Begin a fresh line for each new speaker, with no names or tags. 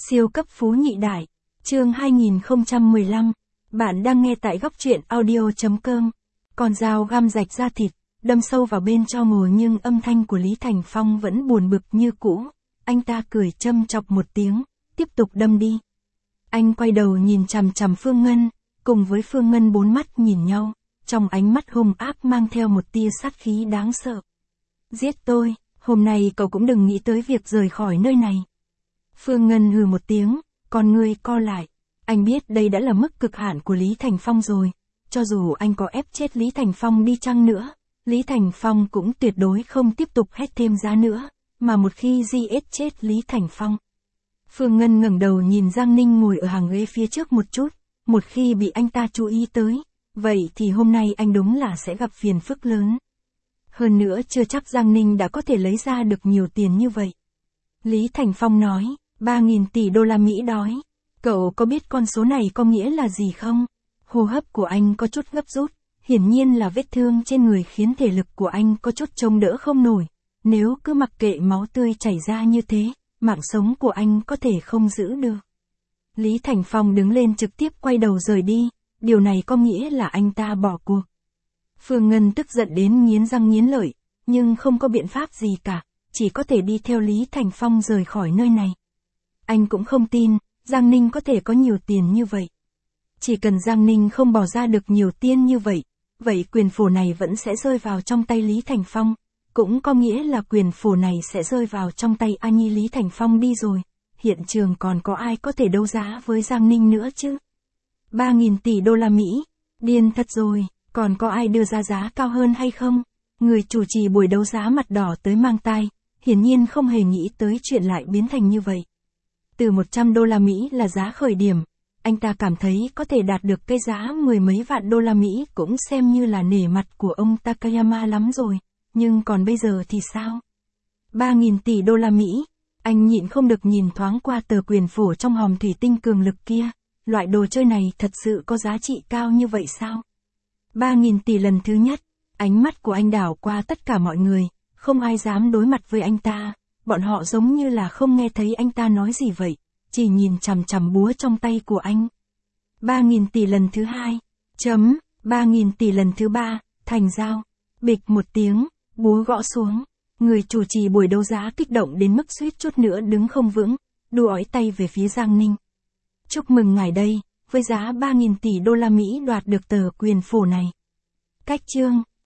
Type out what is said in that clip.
Siêu cấp phú nhị đại, chương 2015, bạn đang nghe tại góc truyện audio.com. Con dao găm rạch da thịt, đâm sâu vào bên cho mồi nhưng âm thanh của Lý Thành Phong vẫn buồn bực như cũ. Anh ta cười châm chọc một tiếng, tiếp tục đâm đi. Anh quay đầu nhìn chằm chằm Phương Ngân, cùng với Phương Ngân bốn mắt nhìn nhau, trong ánh mắt hung ác mang theo một tia sát khí đáng sợ. Giết tôi, hôm nay cậu cũng đừng nghĩ tới việc rời khỏi nơi này. Phương Ngân hừ một tiếng, con ngươi co lại. Anh biết đây đã là mức cực hạn của Lý Thành Phong rồi. Cho dù anh có ép chết Lý Thành Phong đi chăng nữa, Lý Thành Phong cũng tuyệt đối không tiếp tục hét thêm giá nữa, mà một khi giết chết Lý Thành Phong. Phương Ngân ngẩng đầu nhìn Giang Ninh ngồi ở hàng ghế phía trước một chút, một khi bị anh ta chú ý tới, vậy thì hôm nay anh đúng là sẽ gặp phiền phức lớn. Hơn nữa chưa chắc Giang Ninh đã có thể lấy ra được nhiều tiền như vậy. Lý Thành Phong nói, 3.000 tỷ đô la Mỹ đói. Cậu có biết con số này có nghĩa là gì không? Hô hấp của anh có chút gấp rút, hiển nhiên là vết thương trên người khiến thể lực của anh có chút chống đỡ không nổi. Nếu cứ mặc kệ máu tươi chảy ra như thế, mạng sống của anh có thể không giữ được. Lý Thành Phong đứng lên trực tiếp quay đầu rời đi, điều này có nghĩa là anh ta bỏ cuộc. Phương Ngân tức giận đến nghiến răng nghiến lợi, nhưng không có biện pháp gì cả, chỉ có thể đi theo Lý Thành Phong rời khỏi nơi này. Anh cũng không tin, Giang Ninh có thể có nhiều tiền như vậy. Chỉ cần Giang Ninh không bỏ ra được nhiều tiền như vậy, vậy quyền phổ này vẫn sẽ rơi vào trong tay Lý Thành Phong, cũng có nghĩa là quyền phổ này sẽ rơi vào trong tay A Nhi Lý Thành Phong đi rồi. Hiện trường còn có ai có thể đấu giá với Giang Ninh nữa chứ? 3.000 tỷ đô la Mỹ, điên thật rồi, còn có ai đưa ra giá cao hơn hay không? Người chủ trì buổi đấu giá mặt đỏ tới mang tai, hiển nhiên không hề nghĩ tới chuyện lại biến thành như vậy. Từ 100 đô la Mỹ là giá khởi điểm, anh ta cảm thấy có thể đạt được cái giá mười mấy vạn đô la Mỹ cũng xem như là nể mặt của ông Takayama lắm rồi, nhưng còn bây giờ thì sao? 3.000 tỷ đô la Mỹ, anh nhịn không được nhìn thoáng qua tờ quyền phổ trong hòm thủy tinh cường lực kia, loại đồ chơi này thật sự có giá trị cao như vậy sao? 3.000 tỷ lần thứ nhất, ánh mắt của anh đảo qua tất cả mọi người, không ai dám đối mặt với anh ta. Bọn họ giống như là không nghe thấy anh ta nói gì vậy, chỉ nhìn chằm chằm búa trong tay của anh. 3.000 tỷ lần thứ hai, 3.000 tỷ lần thứ ba, thành giao. Bịch một tiếng, búa gõ xuống. Người chủ trì buổi đấu giá kích động đến mức suýt chút nữa đứng không vững, đu ói tay về phía Giang Ninh. Chúc mừng ngài đây, với giá 3.000 tỷ đô la Mỹ đoạt được tờ quyền phổ này. Cách chương